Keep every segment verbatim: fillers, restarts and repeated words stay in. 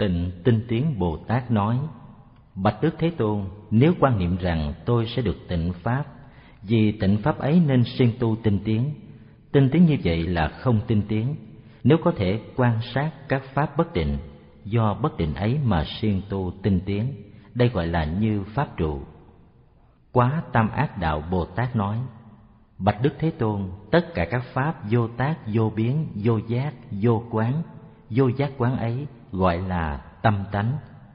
Tịnh Tinh Tiến Bồ Tát nói: Bạch Đức Thế Tôn, nếu quan niệm rằng tôi sẽ được tịnh pháp, vì tịnh pháp ấy nên siêng tu tinh tiến. Tinh tiến như vậy là không tinh tiến. Nếu có thể quan sát các pháp bất định, do bất định ấy mà siêng tu tinh tiến, đây gọi là như pháp trụ. Quá Tam Ác Đạo Bồ Tát nói: Bạch Đức Thế Tôn, tất cả các pháp vô tác, vô biến, vô giác, vô quán, vô giác quán ấy gọi là tâm tánh.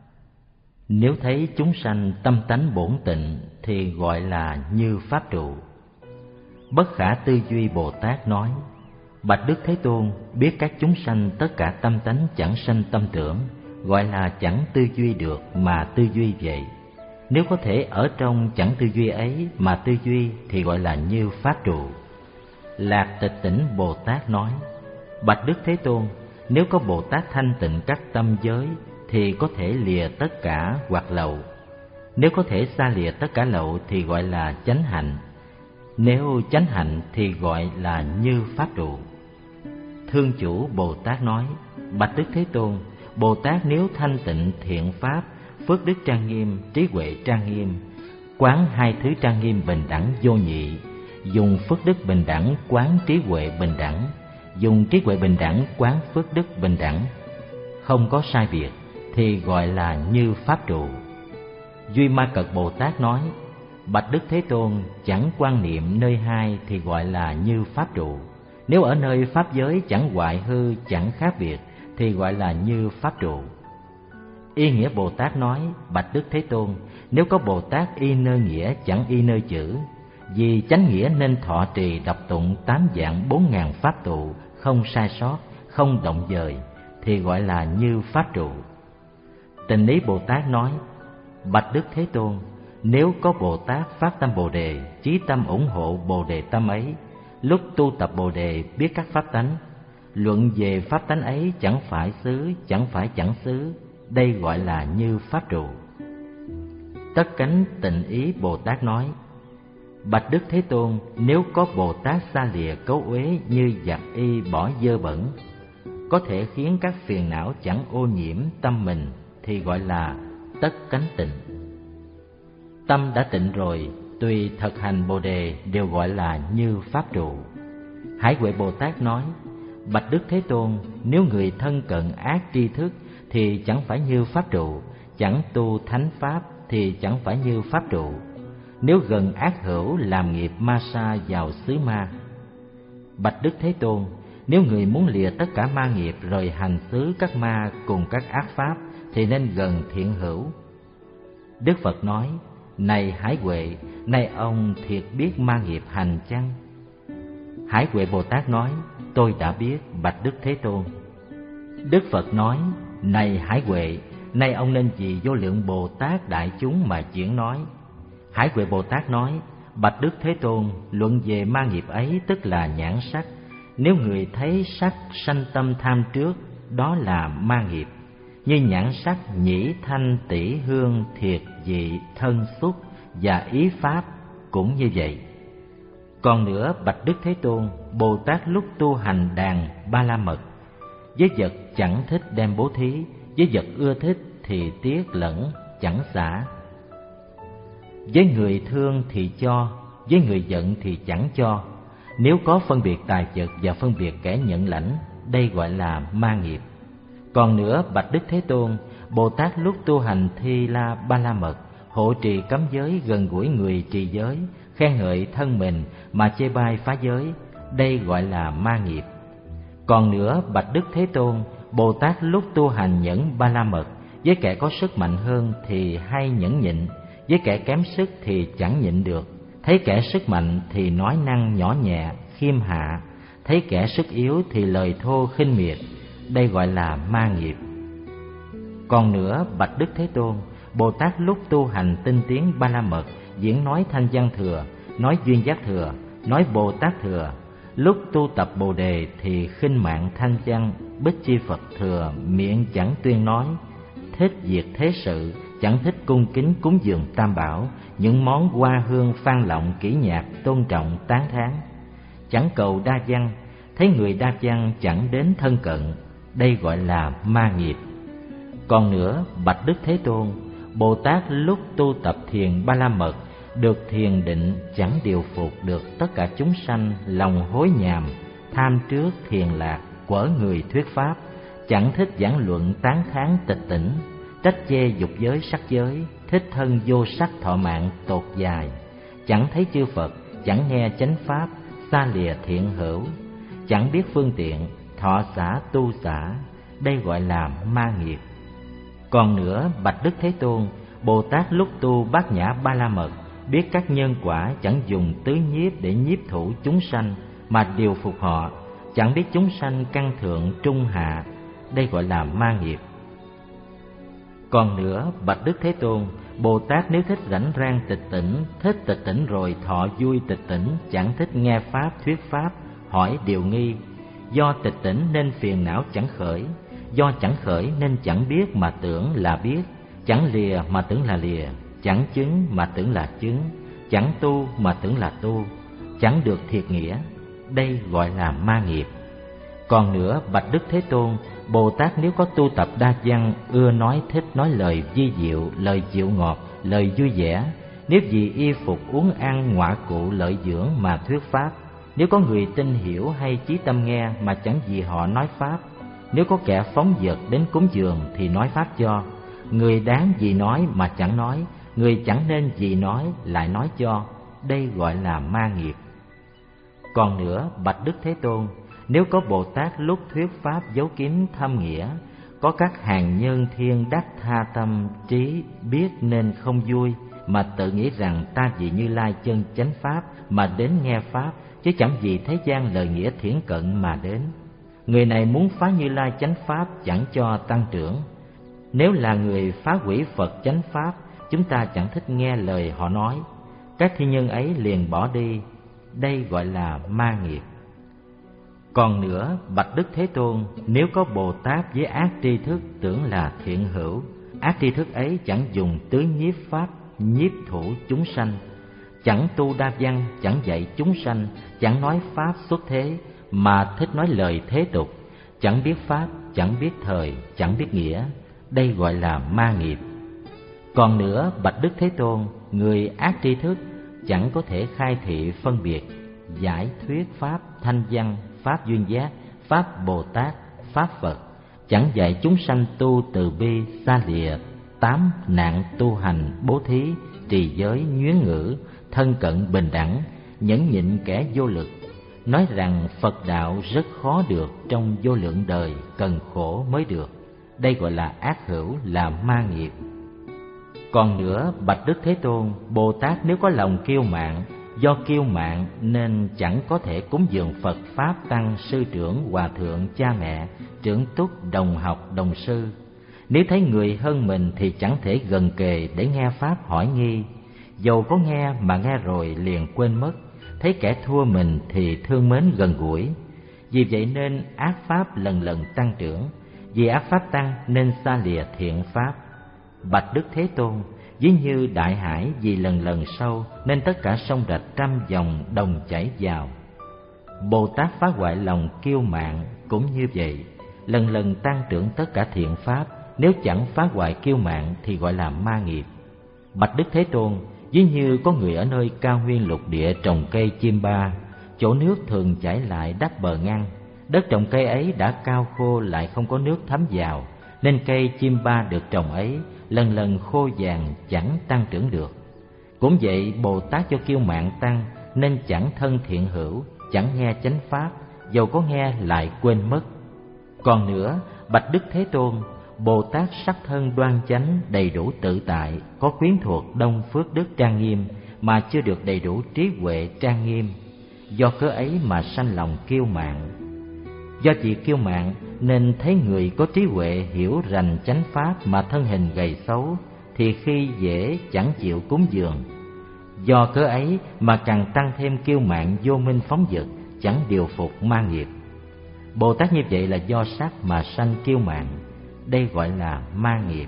Nếu thấy chúng sanh tâm tánh bổn tịnh thì gọi là như pháp trụ. Bất Khả Tư Duy Bồ Tát nói: Bạch Đức Thế Tôn, biết các chúng sanh tất cả tâm tánh chẳng sanh tâm tưởng, gọi là chẳng tư duy được mà tư duy vậy. Nếu có thể ở trong chẳng tư duy ấy mà tư duy thì gọi là như pháp trụ. Lạc Tịch Tỉnh Bồ Tát nói: Bạch Đức Thế Tôn, nếu có Bồ Tát thanh tịnh các tâm giới thì có thể lìa tất cả hoặc lậu. Nếu có thể xa lìa tất cả lậu thì gọi là chánh hạnh. Nếu chánh hạnh thì gọi là như pháp trụ. Thương Chủ Bồ Tát nói: Bạch Đức Thế Tôn, Bồ Tát nếu thanh tịnh thiện pháp, phước đức trang nghiêm, trí huệ trang nghiêm, quán hai thứ trang nghiêm bình đẳng vô nhị, dùng phước đức bình đẳng quán trí huệ bình đẳng, dùng trí huệ bình đẳng quán phước đức bình đẳng, không có sai biệt, thì gọi là như pháp trụ. Duy Ma Cật Bồ Tát nói: Bạch Đức Thế Tôn, chẳng quan niệm nơi hai thì gọi là như pháp trụ. Nếu ở nơi pháp giới chẳng hoại hư, chẳng khác biệt thì gọi là như pháp trụ. Y Nghĩa Bồ Tát nói: Bạch Đức Thế Tôn, nếu có Bồ Tát y nơi nghĩa chẳng y nơi chữ, vì chánh nghĩa nên thọ trì đọc tụng tám vạn bốn ngàn pháp tụ, không sai sót, không động dời, thì gọi là như pháp trụ. Tình Lý Bồ Tát nói: Bạch Đức Thế Tôn, nếu có Bồ Tát phát tâm Bồ Đề, chí tâm ủng hộ Bồ Đề tâm ấy, lúc tu tập Bồ Đề biết các pháp tánh, luận về pháp tánh ấy chẳng phải xứ, chẳng phải chẳng xứ, đây gọi là như pháp trụ. Tất Cánh Tịnh Ý Bồ Tát nói: Bạch Đức Thế Tôn, nếu có Bồ Tát xa lìa cấu uế như giặt y bỏ dơ bẩn, có thể khiến các phiền não chẳng ô nhiễm tâm mình, thì gọi là tất cánh tịnh. Tâm đã tịnh rồi, tùy thực hành Bồ Đề đều gọi là như pháp trụ. Hải Huệ Bồ Tát nói: Bạch Đức Thế Tôn, nếu người thân cận ác tri thức thì chẳng phải như pháp trụ, chẳng tu thánh pháp thì chẳng phải như pháp trụ. Nếu gần ác hữu làm nghiệp ma sa vào xứ ma. Bạch Đức Thế Tôn, nếu người muốn lìa tất cả ma nghiệp rồi hành xứ các ma cùng các ác pháp thì nên gần thiện hữu. Đức Phật nói: Này Hải Huệ, nay ông thiệt biết ma nghiệp hành chăng? Hải Huệ Bồ Tát nói: Tôi đã biết, Bạch Đức Thế Tôn. Đức Phật nói: Này Hải Huệ, nay ông nên vì vô lượng Bồ Tát đại chúng mà chuyển nói. Hải Huệ Bồ Tát nói: Bạch Đức Thế Tôn, luận về ma nghiệp ấy tức là nhãn sắc. Nếu người thấy sắc sanh tâm tham trước, đó là ma nghiệp. Như nhãn sắc, nhĩ, thanh, tỷ, hương, thiệt, vị, thân, xúc và ý pháp cũng như vậy. Còn nữa, Bạch Đức Thế Tôn, Bồ Tát lúc tu hành đàn ba la mật, với vật chẳng thích đem bố thí, với vật ưa thích thì tiếc lẫn chẳng xả. Với người thương thì cho, với người giận thì chẳng cho. Nếu có phân biệt tài vật và phân biệt kẻ nhận lãnh, đây gọi là ma nghiệp. Còn nữa, Bạch Đức Thế Tôn, Bồ Tát lúc tu hành Thi La Ba La Mật, hộ trì cấm giới, gần gũi người trì giới, khen ngợi thân mình mà chê bai phá giới, đây gọi là ma nghiệp. Còn nữa, Bạch Đức Thế Tôn, Bồ Tát lúc tu hành Nhẫn Ba La Mật, với kẻ có sức mạnh hơn thì hay nhẫn nhịn, với kẻ kém sức thì chẳng nhịn được. Thấy kẻ sức mạnh thì nói năng nhỏ nhẹ, khiêm hạ, thấy kẻ sức yếu thì lời thô khinh miệt, đây gọi là ma nghiệp. Còn nữa, Bạch Đức Thế Tôn, Bồ Tát lúc tu hành tinh tiến Ba La Mật, diễn nói Thanh Văn Thừa, nói Duyên Giác Thừa, nói Bồ Tát Thừa. Lúc tu tập Bồ Đề thì khinh mạng Thanh Văn, Bích Chi Phật Thừa, miệng chẳng tuyên nói, thích việc thế sự, chẳng thích cung kính cúng dường Tam Bảo, những món hoa hương phan lọng kỹ nhạc tôn trọng tán thán, chẳng cầu đa văn, thấy người đa văn chẳng đến thân cận, đây gọi là ma nghiệp. Còn nữa, bạch Đức Thế Tôn, Bồ Tát lúc tu tập thiền Ba La Mật, được thiền định chẳng điều phục được tất cả chúng sanh lòng hối nhàm, tham trước thiền lạc, quở người thuyết pháp, chẳng thích giảng luận tán thán tịch tỉnh, trách chê dục giới sắc giới, thích thân vô sắc thọ mạng tột dài, chẳng thấy chư Phật, chẳng nghe chánh pháp, xa lìa thiện hữu, chẳng biết phương tiện, thọ xả tu xả, đây gọi là ma nghiệp. Còn nữa, bạch Đức Thế Tôn, Bồ Tát lúc tu Bát Nhã Ba La Mật, biết các nhân quả chẳng dùng tứ nhiếp để nhiếp thủ chúng sanh mà điều phục họ, chẳng biết chúng sanh căn thượng trung hạ, đây gọi là ma nghiệp. Còn nữa, bạch Đức Thế Tôn, Bồ Tát nếu thích rảnh rang tịch tỉnh, thích tịch tỉnh rồi thọ vui tịch tỉnh, chẳng thích nghe pháp thuyết pháp, hỏi điều nghi, do tịch tỉnh nên phiền não chẳng khởi, do chẳng khởi nên chẳng biết mà tưởng là biết, chẳng lìa mà tưởng là lìa, chẳng chứng mà tưởng là chứng, chẳng tu mà tưởng là tu, chẳng được thiệt nghĩa, đây gọi là ma nghiệp. Còn nữa, bạch Đức Thế Tôn, Bồ Tát nếu có tu tập đa văn, ưa nói thích nói lời vi diệu, lời dịu ngọt, lời vui vẻ, nếu vì y phục uống ăn ngọa cụ lợi dưỡng mà thuyết pháp, nếu có người tin hiểu hay chí tâm nghe mà chẳng vì họ nói pháp, nếu có kẻ phóng dật đến cúng dường thì nói pháp cho, người đáng vì nói mà chẳng nói, người chẳng nên vì nói lại nói cho, đây gọi là ma nghiệp. Còn nữa, bạch Đức Thế Tôn, nếu có Bồ Tát lúc thuyết pháp giấu kín thâm nghĩa, có các hàng nhân thiên đắc tha tâm trí biết nên không vui, mà tự nghĩ rằng ta vì Như Lai chân chánh pháp mà đến nghe pháp, chứ chẳng vì thế gian lời nghĩa thiển cận mà đến. Người này muốn phá Như Lai chánh pháp chẳng cho tăng trưởng. Nếu là người phá hủy Phật chánh pháp, chúng ta chẳng thích nghe lời họ nói, các thi nhân ấy liền bỏ đi, đây gọi là ma nghiệp. Còn nữa, bạch Đức Thế Tôn, nếu có Bồ Tát với ác tri thức tưởng là thiện hữu, ác tri thức ấy chẳng dùng tứ nhiếp pháp nhiếp thủ chúng sanh, chẳng tu đa văn, chẳng dạy chúng sanh, chẳng nói pháp xuất thế, mà thích nói lời thế tục, chẳng biết pháp, chẳng biết thời, chẳng biết nghĩa, đây gọi là ma nghiệp. Còn nữa, bạch Đức Thế Tôn, người ác tri thức chẳng có thể khai thị phân biệt, giải thuyết pháp thanh văn, pháp duyên giác, pháp Bồ Tát, pháp Phật, chẳng dạy chúng sanh tu từ bi, xa lìa tám nạn tu hành, bố thí, trì giới, nhuyễn ngữ, thân cận bình đẳng, nhẫn nhịn kẻ vô lực, nói rằng Phật đạo rất khó được, trong vô lượng đời cần khổ mới được, đây gọi là ác hữu, là ma nghiệp. Còn nữa, bạch Đức Thế Tôn, Bồ Tát nếu có lòng kiêu mạn, do kiêu mạn nên chẳng có thể cúng dường Phật pháp tăng sư trưởng hòa thượng cha mẹ trưởng túc đồng học đồng sư. Nếu thấy người hơn mình thì chẳng thể gần kề để nghe pháp hỏi nghi, dầu có nghe mà nghe rồi liền quên mất, thấy kẻ thua mình thì thương mến gần gũi. Vì vậy nên ác pháp lần lần tăng trưởng, vì ác pháp tăng nên xa lìa thiện pháp. Bạch Đức Thế Tôn, ví như đại hải vì lần lần sâu nên tất cả sông rạch trăm dòng đồng chảy vào. Bồ Tát phá hoại lòng kiêu mạn cũng như vậy, lần lần tăng trưởng tất cả thiện pháp, nếu chẳng phá hoại kiêu mạn thì gọi là ma nghiệp. Bạch Đức Thế Tôn, ví như có người ở nơi cao nguyên lục địa trồng cây chim ba, chỗ nước thường chảy lại đắp bờ ngăn, đất trồng cây ấy đã cao khô lại không có nước thấm vào, nên cây chim ba được trồng ấy lần lần khô vàng chẳng tăng trưởng được. Cũng vậy, Bồ Tát cho kiêu mạn tăng nên chẳng thân thiện hữu, chẳng nghe chánh pháp, dầu có nghe lại quên mất. Còn nữa, bạch Đức Thế Tôn, Bồ Tát sắc thân đoan chánh đầy đủ tự tại, có quyến thuộc đông phước đức trang nghiêm, mà chưa được đầy đủ trí huệ trang nghiêm, do cớ ấy mà sanh lòng kiêu mạn. Do chỉ kiêu mạn nên thấy người có trí huệ hiểu rành chánh pháp mà thân hình gầy xấu, thì khi dễ chẳng chịu cúng dường. Do cớ ấy mà càng tăng thêm kiêu mạn vô minh phóng dật, chẳng điều phục ma nghiệp. Bồ Tát như vậy là do sắc mà sanh kiêu mạn, đây gọi là ma nghiệp.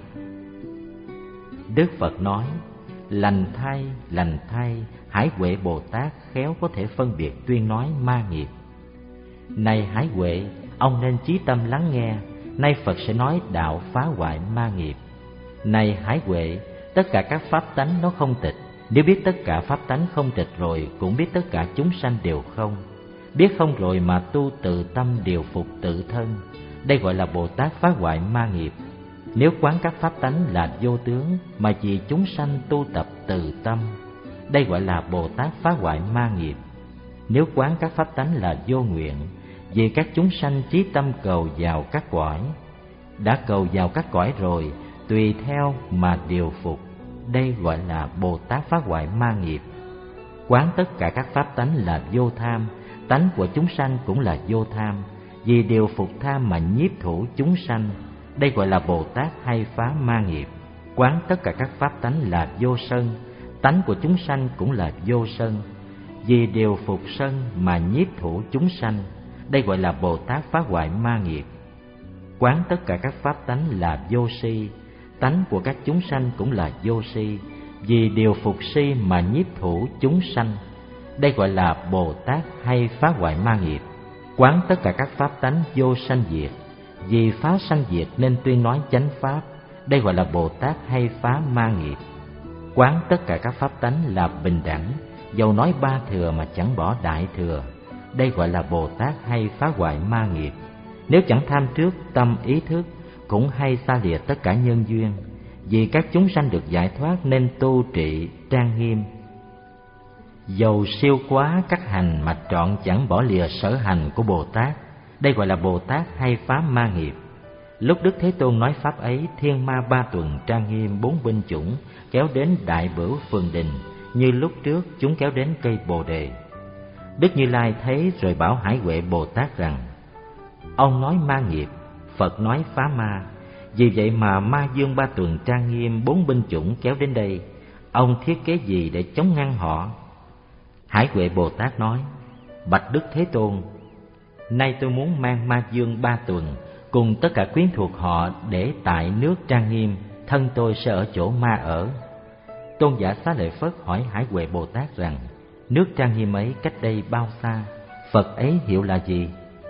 Đức Phật nói: lành thay, lành thay, Hải Huệ Bồ Tát khéo có thể phân biệt tuyên nói ma nghiệp. Này Hải Huệ, ông nên chí tâm lắng nghe, nay Phật sẽ nói đạo phá hoại ma nghiệp. Này Hải Huệ, tất cả các pháp tánh nó không tịch. Nếu biết tất cả pháp tánh không tịch rồi, cũng biết tất cả chúng sanh đều không. Biết không rồi mà tu tự tâm điều phục tự thân, đây gọi là Bồ Tát phá hoại ma nghiệp. Nếu quán các pháp tánh là vô tướng, mà vì chúng sanh tu tập tự tâm, đây gọi là Bồ Tát phá hoại ma nghiệp. Nếu quán các pháp tánh là vô nguyện, vì các chúng sanh chí tâm cầu vào các cõi, đã cầu vào các cõi rồi, tùy theo mà điều phục, đây gọi là Bồ Tát phá hoại ma nghiệp. Quán tất cả các pháp tánh là vô tham, tánh của chúng sanh cũng là vô tham, vì điều phục tham mà nhiếp thủ chúng sanh, đây gọi là Bồ Tát hay phá ma nghiệp. Quán tất cả các pháp tánh là vô sân, tánh của chúng sanh cũng là vô sân, vì điều phục sân mà nhiếp thủ chúng sanh, đây gọi là Bồ Tát phá hoại ma nghiệp. Quán tất cả các pháp tánh là vô si, tánh của các chúng sanh cũng là vô si, vì điều phục si mà nhiếp thủ chúng sanh, đây gọi là Bồ Tát hay phá hoại ma nghiệp. Quán tất cả các pháp tánh vô sanh diệt, vì phá sanh diệt nên tuyên nói chánh pháp, đây gọi là Bồ Tát hay phá ma nghiệp. Quán tất cả các pháp tánh là bình đẳng, dầu nói ba thừa mà chẳng bỏ đại thừa, đây gọi là Bồ Tát hay phá hoại ma nghiệp. Nếu chẳng tham trước tâm ý thức, cũng hay xa lìa tất cả nhân duyên, vì các chúng sanh được giải thoát nên tu trị trang nghiêm. Dầu siêu quá các hành mà trọn chẳng bỏ lìa sở hành của Bồ Tát, đây gọi là Bồ Tát hay phá ma nghiệp. Lúc Đức Thế Tôn nói pháp ấy, thiên ma ba tuần trang nghiêm bốn binh chủng kéo đến Đại Bửu Phường Đình, như lúc trước chúng kéo đến cây Bồ Đề. Đức Như Lai thấy rồi bảo Hải Huệ Bồ Tát rằng: ông nói ma nghiệp, Phật nói phá ma, vì vậy mà ma dương ba tuần trang nghiêm bốn binh chủng kéo đến đây, ông thiết kế gì để chống ngăn họ? Hải Huệ Bồ Tát nói: bạch Đức Thế Tôn, nay tôi muốn mang ma dương ba tuần cùng tất cả quyến thuộc họ để tại nước trang nghiêm, thân tôi sẽ ở chỗ ma ở. Tôn giả Xá Lợi Phất hỏi Hải Huệ Bồ Tát rằng: nước trang nghiêm ấy cách đây bao xa? Phật ấy hiệu là gì?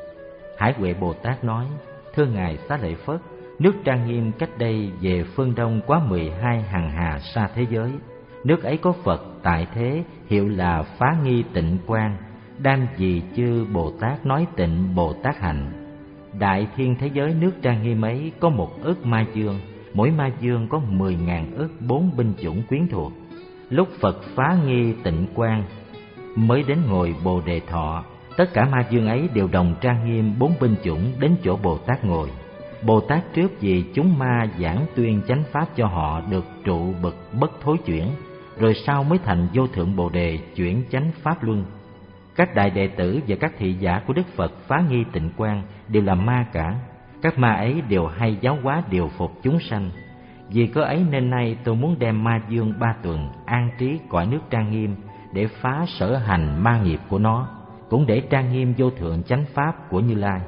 Hải Huệ Bồ Tát nói: thưa ngài Xá Lợi Phất, nước trang nghiêm cách đây về phương đông quá mười hai hằng hà sa thế giới. Nước ấy có Phật tại thế, hiệu là Phá Nghi Tịnh Quang, đang vì chư Bồ Tát nói tịnh Bồ Tát hạnh. Đại thiên thế giới nước trang nghiêm ấy có một ức ma dương, mỗi ma dương có mười ngàn ức bốn binh chủng quyến thuộc. Lúc Phật Phá Nghi Tịnh Quang mới đến ngồi Bồ Đề Thọ, tất cả ma dương ấy đều đồng trang nghiêm bốn binh chủng đến chỗ Bồ Tát ngồi. Bồ Tát trước vì chúng ma giảng tuyên chánh pháp cho họ được trụ bậc bất thối chuyển, rồi sau mới thành vô thượng Bồ Đề chuyển chánh pháp luân. Các đại đệ tử và các thị giả của Đức Phật Phá Nghi Tịnh Quang đều là ma cả. Các ma ấy đều hay giáo hóa điều phục chúng sanh. Vì có ấy nên nay tôi muốn đem ma dương ba tuần an trí cõi nước trang nghiêm để phá sở hành ma nghiệp của nó, cũng để trang nghiêm vô thượng chánh pháp của Như Lai.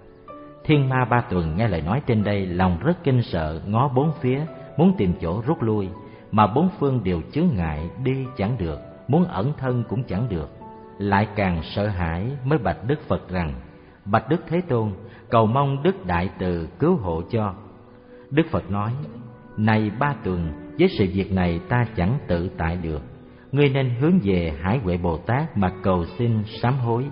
Thiên ma ba tuần nghe lời nói trên đây, lòng rất kinh sợ, ngó bốn phía muốn tìm chỗ rút lui, mà bốn phương đều chướng ngại, đi chẳng được, muốn ẩn thân cũng chẳng được, lại càng sợ hãi, mới bạch Đức Phật rằng: bạch Đức Thế Tôn, cầu mong Đức Đại Từ cứu hộ cho. Đức Phật nói: này ba tuần, với sự việc này ta chẳng tự tại được, ngươi nên hướng về Hải Huệ Bồ Tát mà cầu xin sám hối.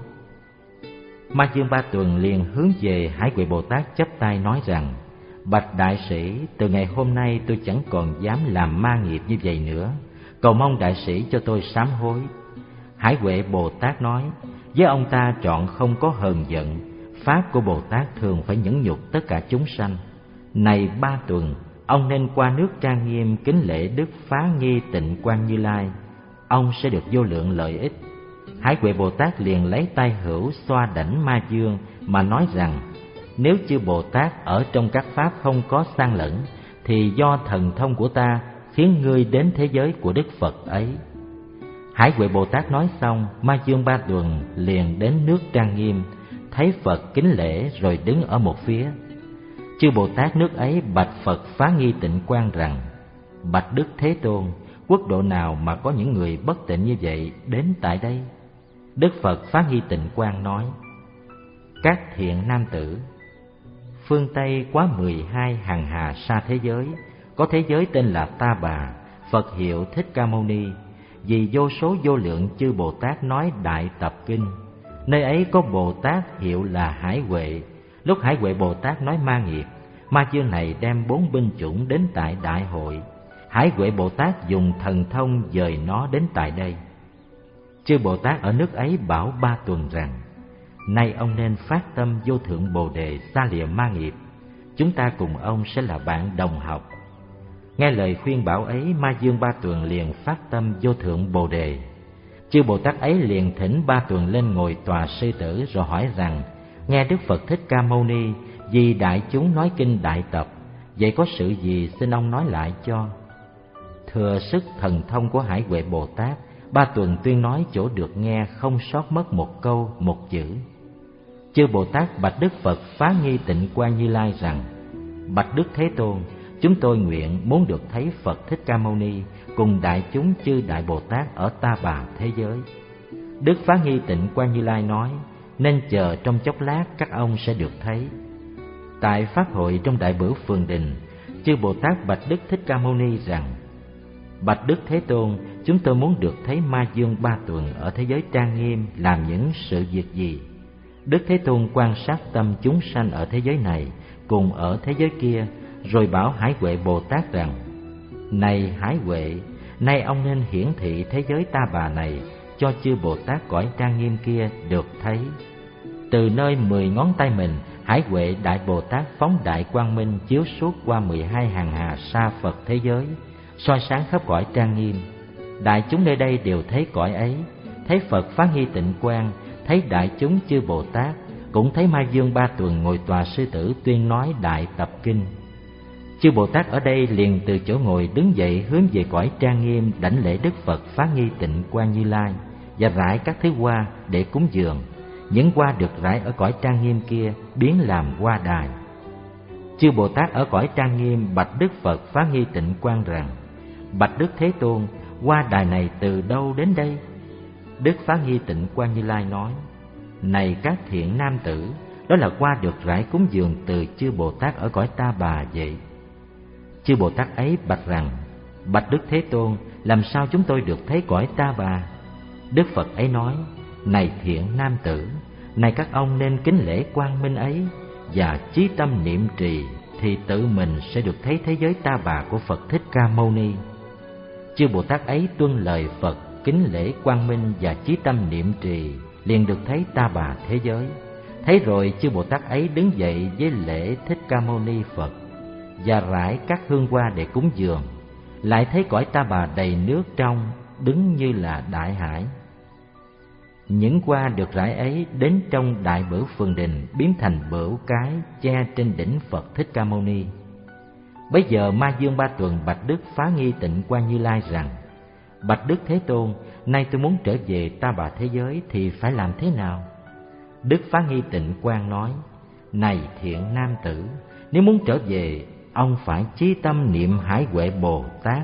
Ma dương ba tuần liền hướng về Hải Huệ Bồ Tát chắp tay nói rằng: bạch đại sĩ, từ ngày hôm nay tôi chẳng còn dám làm ma nghiệp như vậy nữa, cầu mong đại sĩ cho tôi sám hối. Hải Huệ Bồ Tát nói: với ông ta trọn không có hờn giận, pháp của Bồ Tát thường phải nhẫn nhục tất cả chúng sanh. Này ba tuần, ông nên qua nước trang nghiêm kính lễ Đức Phá Nghi Tịnh Quang Như Lai, ông sẽ được vô lượng lợi ích. Hải Huệ Bồ Tát liền lấy tay hữu xoa đảnh ma dương mà nói rằng: nếu chư Bồ Tát ở trong các pháp không có san lẫn, thì do thần thông của ta khiến ngươi đến thế giới của Đức Phật ấy. Hải Huệ Bồ Tát nói xong, ma dương ba tuần liền đến nước trang nghiêm, thấy Phật kính lễ rồi đứng ở một phía. Chư Bồ Tát nước ấy bạch Phật Phá Nghi Tịnh Quang rằng: bạch Đức Thế Tôn, quốc độ nào mà có những người bất tịnh như vậy đến tại đây? Đức Phật Phá Nghi Tịnh Quang nói: các thiện nam tử, phương Tây quá mười hai hàng hà sa thế giới, có thế giới tên là Ta Bà, Phật hiệu Thích Ca Mâu Ni, vì vô số vô lượng chư Bồ Tát nói Đại Tập Kinh. Nơi ấy có Bồ Tát hiệu là Hải Huệ. Lúc Hải Huệ Bồ Tát nói ma nghiệp, ma dương này đem bốn binh chủng đến tại đại hội. Hải Huệ Bồ Tát dùng thần thông dời nó đến tại đây. Chư Bồ Tát ở nước ấy bảo Ba Tuần rằng: nay ông nên phát tâm vô thượng Bồ Đề xa lìa ma nghiệp, chúng ta cùng ông sẽ là bạn đồng học. Nghe lời khuyên bảo ấy, ma dương Ba Tuần liền phát tâm vô thượng Bồ Đề. Chư Bồ Tát ấy liền thỉnh Ba Tuần lên ngồi tòa sư tử, rồi hỏi rằng: nghe Đức Phật Thích Ca Mâu Ni vì đại chúng nói kinh Đại Tập, vậy có sự gì xin ông nói lại cho? Thừa sức thần thông của Hải Huệ Bồ Tát, Ba Tuần tuyên nói chỗ được nghe, không sót mất một câu một chữ. Chư Bồ Tát bạch Đức Phật Phá Nghi Tịnh Quan Như Lai rằng: bạch Đức Thế Tôn, chúng tôi nguyện muốn được thấy Phật Thích Ca Mâu Ni cùng đại chúng chư Đại Bồ Tát ở Ta Bà thế giới. Đức Phá Nghi Tịnh Quan Như Lai nói: nên chờ trong chốc lát các ông sẽ được thấy. Tại pháp hội trong Đại Bửu Phường Đình, chư Bồ Tát bạch Đức Thích Ca Mâu Ni rằng: bạch Đức Thế Tôn, chúng tôi muốn được thấy ma dương Ba Tuần ở thế giới trang nghiêm làm những sự việc gì? Đức Thế Tôn quan sát tâm chúng sanh ở thế giới này cùng ở thế giới kia, rồi bảo Hải Huệ Bồ Tát rằng: này Hải Huệ, nay ông nên hiển thị thế giới Ta Bà này cho chư Bồ Tát cõi trang nghiêm kia được thấy. Từ nơi mười ngón tay mình, Hải Huệ Đại Bồ Tát phóng đại quang minh chiếu suốt qua mười hai hàng hà sa Phật thế giới, soi sáng khắp cõi trang nghiêm. Đại chúng nơi đây đều thấy cõi ấy, thấy Phật Phá Nghi Tịnh Quang, thấy đại chúng chư Bồ Tát, cũng thấy ma dương Ba Tuần ngồi tòa sư tử tuyên nói Đại Tập Kinh. Chư Bồ Tát ở đây liền từ chỗ ngồi đứng dậy, hướng về cõi trang nghiêm đảnh lễ Đức Phật Phá Nghi Tịnh Quang Như Lai và rải các thứ hoa để cúng dường. Những hoa được rải ở cõi trang nghiêm kia biến làm hoa đài. Chư Bồ Tát ở cõi trang nghiêm bạch Đức Phật Phá Nghi Tịnh Quang rằng: bạch Đức Thế Tôn, hoa đài này từ đâu đến đây? Đức Phá Nghi Tịnh Quang Như Lai nói: này các thiện nam tử, đó là hoa được rải cúng dường từ chư Bồ Tát ở cõi Ta Bà vậy. Chư Bồ Tát ấy bạch rằng: bạch Đức Thế Tôn, làm sao chúng tôi được thấy cõi Ta Bà? Đức Phật ấy nói: này thiện nam tử, này các ông nên kính lễ quang minh ấy và chí tâm niệm trì, thì tự mình sẽ được thấy thế giới Ta Bà của Phật Thích Ca Mâu Ni. Chư Bồ Tát ấy tuân lời Phật, kính lễ quang minh và chí tâm niệm trì, liền được thấy Ta Bà thế giới. Thấy rồi, chư Bồ Tát ấy đứng dậy với lễ Thích Ca Mâu Ni Phật và rải các hương hoa để cúng dường. Lại thấy cõi Ta Bà đầy nước trong, đứng như là đại hải. Những hoa được rải ấy đến trong Đại Bửu Phường Đình, biến thành bửu cái che trên đỉnh Phật Thích Ca Mâu Ni. Bấy giờ ma dương Ba Tuần bạch Đức Phá Nghi Tịnh Quang Như Lai rằng: bạch Đức Thế Tôn, nay tôi muốn trở về Ta Bà thế giới thì phải làm thế nào? Đức Phá Nghi Tịnh Quang nói: này thiện nam tử, nếu muốn trở về, ông phải chí tâm niệm Hải Huệ Bồ Tát.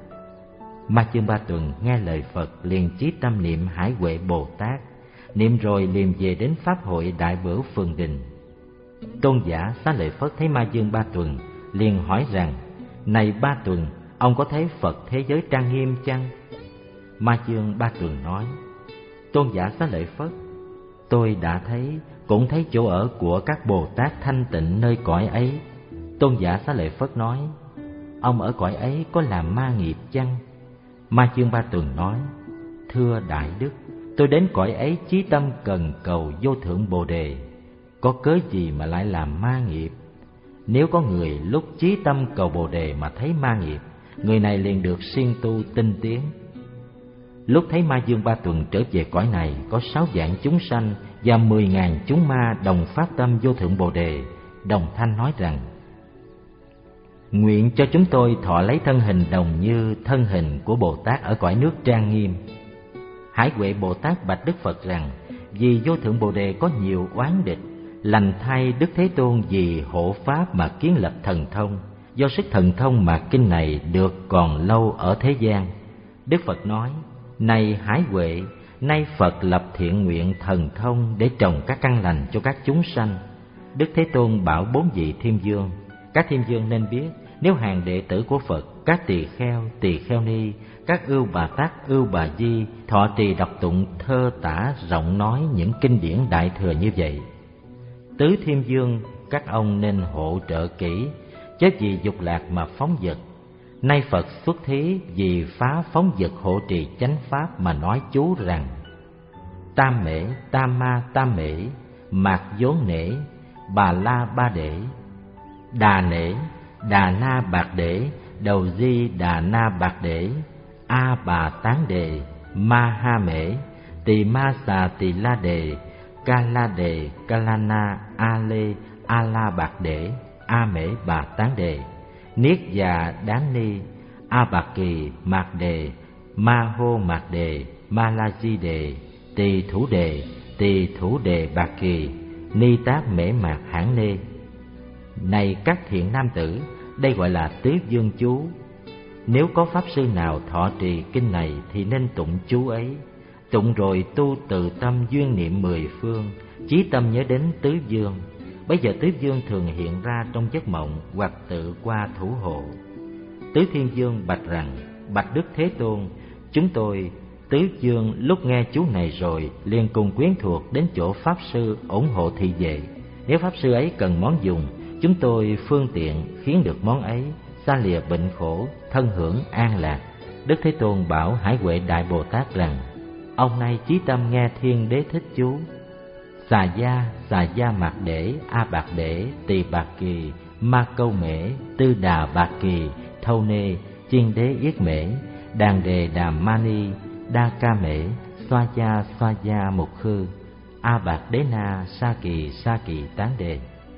Ma dương Ba Tuần nghe lời Phật liền chí tâm niệm Hải Huệ Bồ Tát, niệm rồi liền về đến pháp hội Đại Bửu Phường Đình. Tôn giả Xá Lợi Phất thấy ma dương Ba Tuần liền hỏi rằng: này Ba Tuần, ông có thấy Phật thế giới trang nghiêm chăng? Ma dương Ba Tuần nói: tôn giả Xá Lợi Phất, tôi đã thấy, cũng thấy chỗ ở của các Bồ Tát thanh tịnh nơi cõi ấy. Tôn giả Xá Lợi Phất nói: ông ở cõi ấy có làm ma nghiệp chăng? Ma dương Ba Tuần nói: thưa Đại Đức, tôi đến cõi ấy chí tâm cần cầu vô thượng Bồ Đề, có cớ gì mà lại làm ma nghiệp? Nếu có người lúc chí tâm cầu Bồ Đề mà thấy ma nghiệp, người này liền được siêng tu tinh tiến. Lúc thấy ma dương Ba Tuần trở về cõi này, có sáu vạn chúng sanh và mười ngàn chúng ma đồng phát tâm vô thượng Bồ Đề, đồng thanh nói rằng: nguyện cho chúng tôi thọ lấy thân hình đồng như thân hình của Bồ Tát ở cõi nước trang nghiêm. Hải Huệ Bồ Tát bạch Đức Phật rằng: vì vô thượng Bồ Đề có nhiều oán địch, lành thay Đức Thế Tôn vì hộ pháp mà kiến lập thần thông, do sức thần thông mà kinh này được còn lâu ở thế gian. Đức Phật nói: này Hải Huệ, nay Phật lập thiện nguyện thần thông để trồng các căn lành cho các chúng sanh. Đức Thế Tôn bảo bốn vị thiên vương: các thiên vương nên biết, nếu hàng đệ tử của Phật, các tỳ kheo, tỳ kheo ni, các ưu bà tát, ưu bà di thọ trì đọc tụng thơ tả rộng nói những kinh điển đại thừa như vậy, tứ thiên vương các ông nên hộ trợ kỹ, chớ vì dục lạc mà phóng dật. Nay Phật xuất thí vì phá phóng dật hộ trì chánh pháp mà nói chú rằng: tam mễ, tam ma, tam mễ, mạc vốn nể, bà la ba đệ, đà nể, đà na bạc đệ, đầu di đà na bạc đệ, a bà tán đề, ma ha mễ, tỳ ma xà tỳ la đề, ca la đề, ca la na, a lê, a la bạc đệ, a mễ bà tán đề, niết già đáng ni, a bạc kỳ mạc đề, ma hô mạc đề, ma la di đề, tỳ thủ đề, tỳ thủ đề bạc kỳ, ni tác mễ mạc hãn nê. Này các thiện nam tử, đây gọi là tứ dương chú. Nếu có pháp sư nào thọ trì kinh này thì nên tụng chú ấy. Tụng rồi tu từ tâm duyên niệm mười phương, chí tâm nhớ đến tứ dương. Bây giờ tứ dương thường hiện ra trong giấc mộng hoặc tự qua thủ hộ. Tứ thiên vương bạch rằng: bạch Đức Thế Tôn, chúng tôi tứ dương lúc nghe chú này rồi liền cùng quyến thuộc đến chỗ pháp sư ủng hộ thị vệ. Nếu pháp sư ấy cần món dùng, chúng tôi phương tiện khiến được món ấy, xa lìa bệnh khổ, thân hưởng an lạc. Đức Thế Tôn bảo Hải Huệ Đại Bồ Tát rằng: ông nay chí tâm nghe Thiên Đế thích chú. Xà gia, xà gia mạc đễ, a bạc đễ, tỳ bạc kỳ, ma câu mễ, tư đà bạc kỳ, thâu nê, chiên đế yết mễ, đàn đề đàm mani, đa ca mễ, xoa gia xoa gia mục khư, a bạc đế na, sa kỳ sa kỳ tán đề.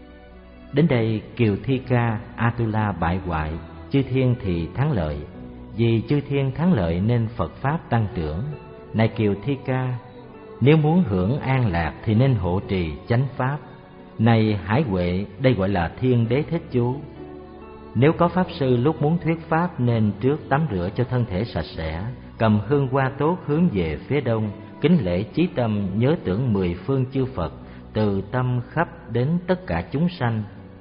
Đến đây Kiều Thi Ca, Atula bại hoại, chư thiên thì thắng lợi. Vì chư thiên thắng lợi nên Phật Pháp tăng trưởng. Này Kiều Thi Ca, nếu muốn hưởng an lạc thì nên hộ trì chánh Pháp. Này Hải Huệ, đây gọi là Thiên Đế thích chú. Nếu có Pháp sư lúc muốn thuyết Pháp nên trước tắm rửa cho thân thể sạch sẽ, cầm hương hoa tốt hướng về phía đông, kính lễ chí tâm nhớ tưởng mười phương chư Phật, từ tâm khắp đến tất cả chúng sanh.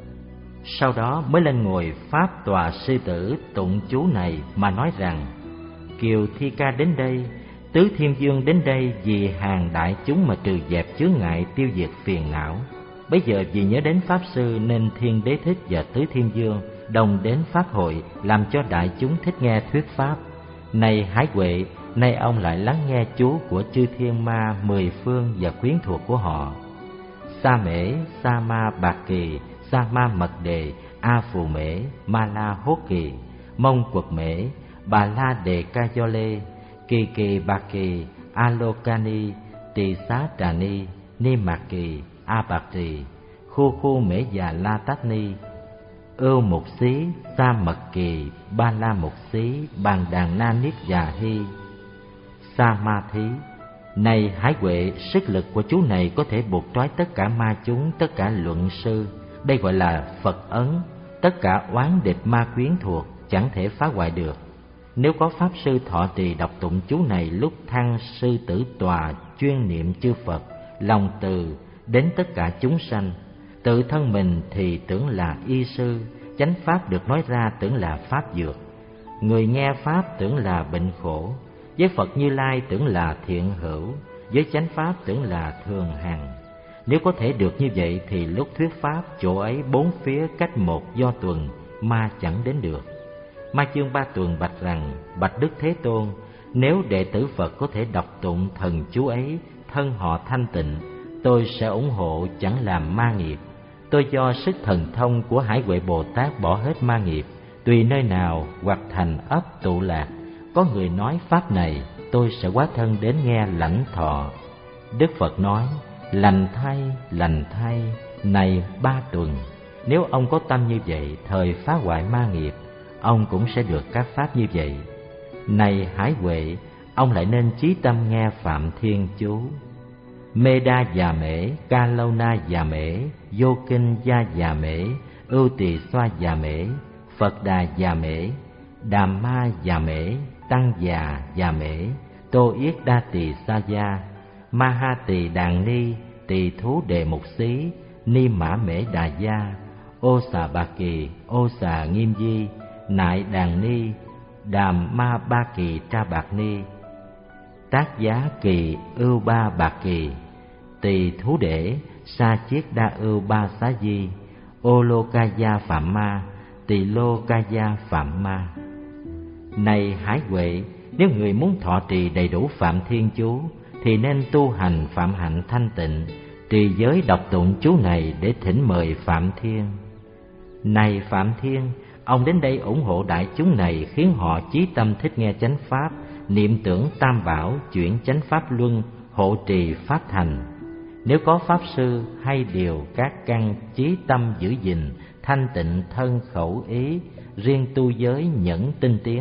Sau đó mới lên ngồi pháp tòa sư tử tụng chú này mà nói rằng: Kiều Thi Ca đến đây, tứ thiên vương đến đây vì hàng đại chúng mà trừ dẹp chướng ngại, tiêu diệt phiền não. Bây giờ vì nhớ đến pháp sư nên Thiên Đế thích và tứ thiên vương đồng đến pháp hội, làm cho đại chúng thích nghe thuyết pháp. Này Hải Huệ, nay ông lại lắng nghe chú của chư thiên ma mười phương và quyến thuộc của họ. Sa mễ, sa ma bạc kỳ, sa ma mật đề, a phù mễ, ma la hốt kỳ, mông quật mễ, bà la đề ca do lê, kỳ kỳ bạc kỳ, a lô ca ni, tỳ xá trà ni, ni mạc kỳ, a bạc trì, khu khu mễ già la tát ni, ưu mục xí, sa mật kỳ, ba la mục xí, bàn đàn na niết già hy, sa ma thí. Này Hải Huệ, sức lực của chú này có thể buộc trói tất cả ma chúng, tất cả luận sư. Đây gọi là Phật ấn, tất cả oán địch ma quyến thuộc chẳng thể phá hoại được. Nếu có pháp sư thọ trì đọc tụng chú này lúc thăng sư tử tòa, chuyên niệm chư Phật, lòng từ đến tất cả chúng sanh, tự thân mình thì tưởng là y sư, chánh pháp được nói ra tưởng là pháp dược, người nghe pháp tưởng là bệnh khổ, với Phật Như Lai tưởng là thiện hữu, với chánh pháp tưởng là thường hằng. Nếu có thể được như vậy thì lúc thuyết pháp, chỗ ấy bốn phía cách một do tuần, ma chẳng đến được. Ma Chương Ba Tuần bạch rằng: bạch Đức Thế Tôn, nếu đệ tử Phật có thể đọc tụng thần chú ấy, thân họ thanh tịnh, tôi sẽ ủng hộ chẳng làm ma nghiệp. Tôi do sức thần thông của Hải Huệ Bồ Tát bỏ hết ma nghiệp, tùy nơi nào hoặc thành ấp tụ lạc, có người nói pháp này, tôi sẽ hóa thân đến nghe lãnh thọ. Đức Phật nói: lành thay, lành thay, này Ba Tuần, nếu ông có tâm như vậy, thời phá hoại ma nghiệp, ông cũng sẽ được các pháp như vậy. Này Hải Huệ, ông lại nên chí tâm nghe Phạm Thiên chú. Mê đa già mễ, ca lâu na già mễ, vô kinh gia già mễ, ưu tỳ xoa già mễ, Phật đà già mễ, đàm ma già mễ, tăng già già mễ, tô yết đa tỳ sa gia, ma ha tỳ đàn ni, tỳ thú đề mục xí, Ni Mã Mễ Đà Gia, Ô Xà Bà Kỳ, Ô Xà Nghiêm Di, Nại Đàn Ni, Đàm Ma Ba Kỳ Tra Bạc Ni, Tác Giá Kỳ Ưu Ba Bạc Kỳ, Tỳ Thú Đễ, Sa Chiết Đa Ưu Ba Xá Di, Ô Lô Ca Gia Phạm Ma, Tỳ Lô Ca Gia Phạm Ma. Này Hải Huệ, nếu người muốn thọ trì đầy đủ Phạm Thiên chú thì nên tu hành Phạm Hạnh thanh tịnh, trì giới đọc tụng chú này để thỉnh mời Phạm Thiên. Này Phạm Thiên, ông đến đây ủng hộ đại chúng này, khiến họ chí tâm thích nghe chánh pháp, niệm tưởng Tam Bảo, chuyển chánh pháp luân, hộ trì pháp thành. Nếu có pháp sư hay điều các căn chí tâm giữ gìn thanh tịnh thân khẩu ý, riêng tu giới nhẫn tinh tiến,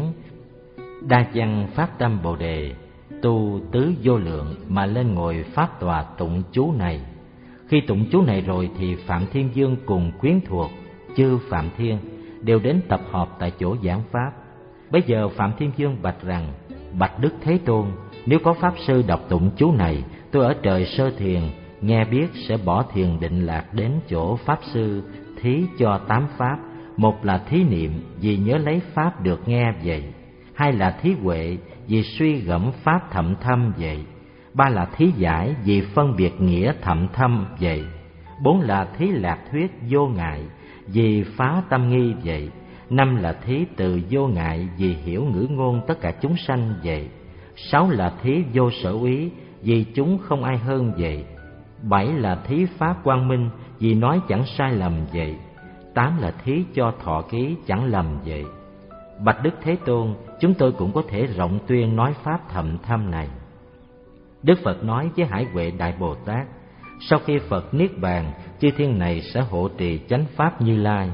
đa văn phát tâm Bồ Đề, tu tứ vô lượng mà lên ngồi pháp tòa tụng chú này. Khi tụng chú này rồi thì Phạm Thiên Vương cùng quyến thuộc chư Phạm Thiên đều đến tập họp tại chỗ giảng pháp. Bây giờ Phạm Thiên Vương bạch rằng: Bạch Đức Thế Tôn, nếu có pháp sư đọc tụng chú này, tôi ở trời sơ thiền nghe biết sẽ bỏ thiền định lạc đến chỗ pháp sư thí cho tám pháp. Một là thí niệm vì nhớ lấy pháp được nghe vậy, hai là thí huệ vì suy gẫm pháp thậm thâm vậy, ba là thí giải vì phân biệt nghĩa thậm thâm vậy, bốn là thí lạc thuyết vô ngại vì phá tâm nghi vậy, năm là thí từ vô ngại vì hiểu ngữ ngôn tất cả chúng sanh vậy, sáu là thí vô sở úy vì chúng không ai hơn vậy, bảy là thí pháp quang minh vì nói chẳng sai lầm vậy, tám là thí cho thọ ký chẳng lầm vậy. Bạch Đức Thế Tôn, chúng tôi cũng có thể rộng tuyên nói pháp thậm thâm này. Đức Phật nói với Hải Huệ Đại Bồ Tát: Sau khi Phật niết bàn, chư thiên này sẽ hộ trì chánh pháp Như Lai.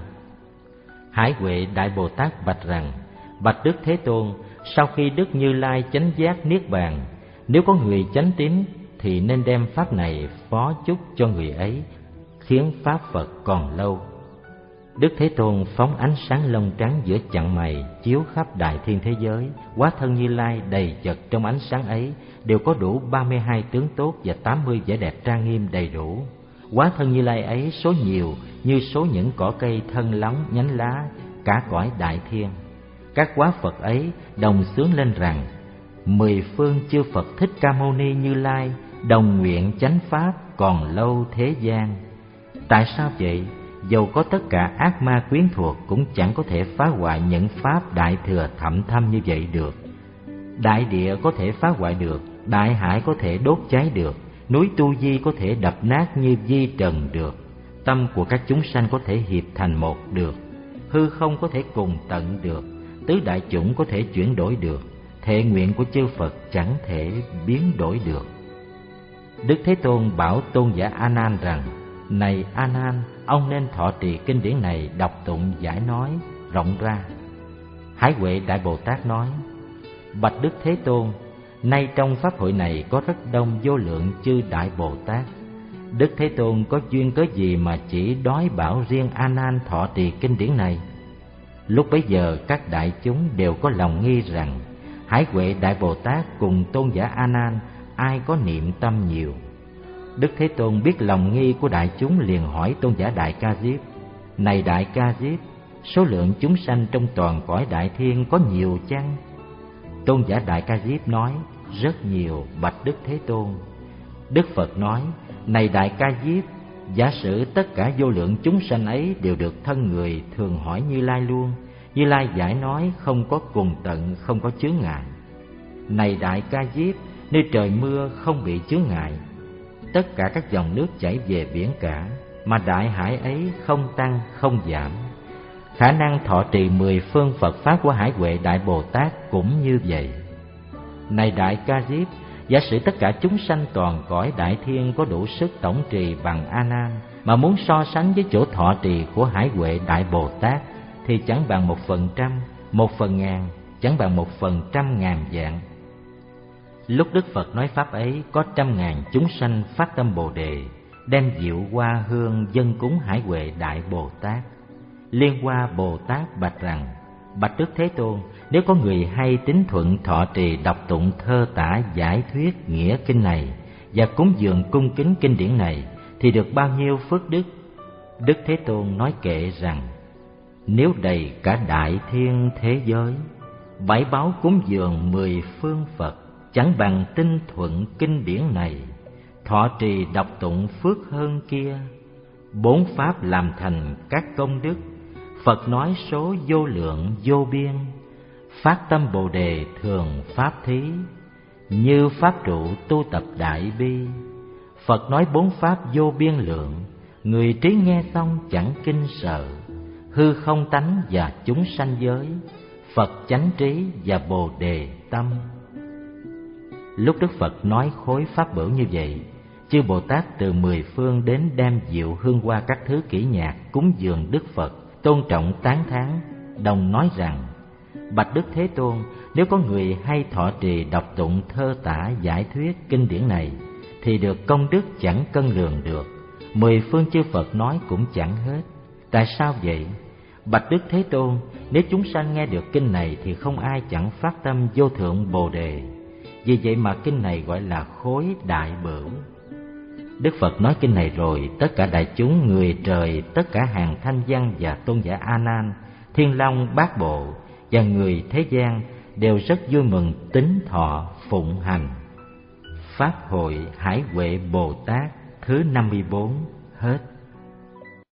Hải Huệ Đại Bồ Tát bạch rằng: Bạch Đức Thế Tôn, sau khi Đức Như Lai chánh giác niết bàn, nếu có người chánh tín thì nên đem pháp này phó chúc cho người ấy, khiến pháp Phật còn lâu. Đức Thế Tôn phóng ánh sáng lông trắng giữa chặng mày, chiếu khắp đại thiên thế giới. Hóa thân Như Lai đầy chật trong ánh sáng ấy, đều có đủ ba mươi hai tướng tốt và tám mươi vẻ đẹp trang nghiêm đầy đủ. Hóa thân Như Lai ấy số nhiều như số những cỏ cây thân lóng nhánh lá cả cõi đại thiên. Các hóa Phật ấy đồng xướng lên rằng: Mười phương chư Phật Thích Ca Mâu Ni Như Lai đồng nguyện chánh pháp còn lâu thế gian. Tại sao vậy? Dầu có tất cả ác ma quyến thuộc cũng chẳng có thể phá hoại những pháp đại thừa thậm thâm như vậy được. Đại địa có thể phá hoại được, đại hải có thể đốt cháy được, núi Tu Di có thể đập nát như di trần được, tâm của các chúng sanh có thể hiệp thành một được, hư không có thể cùng tận được, tứ đại chủng có thể chuyển đổi được, thệ nguyện của chư Phật chẳng thể biến đổi được. Đức Thế Tôn bảo tôn giả A Nan rằng: Này A Nan, ông nên thọ trì kinh điển này, đọc tụng giải nói rộng ra. Hải Huệ Đại Bồ Tát nói: Bạch Đức Thế Tôn, nay trong pháp hội này có rất đông vô lượng chư Đại Bồ Tát. Đức Thế Tôn có duyên cớ gì mà chỉ đói bảo riêng A Nan thọ trì kinh điển này? Lúc bấy giờ các đại chúng đều có lòng nghi rằng Hải Huệ Đại Bồ Tát cùng tôn giả A Nan ai có niệm tâm nhiều. Đức Thế Tôn biết lòng nghi của đại chúng, liền hỏi tôn giả Đại Ca Diếp: Này Đại Ca Diếp, số lượng chúng sanh trong toàn cõi đại thiên có nhiều chăng? Tôn giả Đại Ca Diếp nói: Rất nhiều, bạch Đức Thế Tôn. Đức Phật nói: Này Đại Ca Diếp, giả sử tất cả vô lượng chúng sanh ấy đều được thân người thường hỏi Như Lai luôn, Như Lai giải nói không có cùng tận, không có chướng ngại. Này Đại Ca Diếp, nơi trời mưa không bị chướng ngại, tất cả các dòng nước chảy về biển cả, mà đại hải ấy không tăng không giảm. Khả năng thọ trì mười phương Phật pháp của Hải Huệ Đại Bồ Tát cũng như vậy. Này Đại Ca Diếp, giả sử tất cả chúng sanh toàn cõi đại thiên có đủ sức tổng trì bằng A Nan, mà muốn so sánh với chỗ thọ trì của Hải Huệ Đại Bồ Tát thì chẳng bằng một phần trăm, một phần ngàn, chẳng bằng một phần trăm ngàn vạn. Lúc Đức Phật nói pháp ấy, có trăm ngàn chúng sanh phát tâm Bồ Đề, đem diệu hoa hương dâng cúng Hải Huệ Đại Bồ Tát. Liên Hoa Bồ Tát bạch rằng: Bạch Đức Thế Tôn, nếu có người hay tín thuận thọ trì đọc tụng thơ tả giải thuyết nghĩa kinh này và cúng dường cung kính kinh điển này, thì được bao nhiêu phước đức Đức Thế Tôn nói kệ rằng: nếu đầy cả đại thiên thế giới, bãi báo cúng dường mười phương Phật, chẳng bằng tinh thuận kinh điển này, thọ trì đọc tụng phước hơn kia. Bốn pháp làm thành các công đức, Phật nói số vô lượng vô biên. Phát tâm Bồ Đề thường pháp thí, như pháp trụ tu tập đại bi. Phật nói bốn pháp vô biên lượng, người trí nghe xong chẳng kinh sợ. Hư không tánh và chúng sanh giới, Phật chánh trí và Bồ Đề tâm. Lúc Đức Phật nói khối pháp bửu như vậy, chư Bồ Tát từ mười phương đến đem diệu hương hoa các thứ kỹ nhạc cúng dường Đức Phật, tôn trọng tán thán, đồng nói rằng: bạch Đức Thế Tôn, nếu có người hay thọ trì đọc tụng thơ tả giải thuyết kinh điển này, thì được công đức chẳng cân lường được, mười phương chư Phật nói cũng chẳng hết. Tại sao vậy? Bạch Đức Thế Tôn, nếu chúng sanh nghe được kinh này thì không ai chẳng phát tâm vô thượng Bồ Đề. Vì vậy mà kinh này gọi là khối đại bửu. Đức Phật nói kinh này rồi, tất cả đại chúng, người trời, tất cả hàng thanh văn và tôn giả A Nan, Thiên Long, Bát Bộ và người thế gian đều rất vui mừng tín thọ phụng hành. Pháp hội Hải Huệ Bồ Tát thứ năm mươi bốn hết.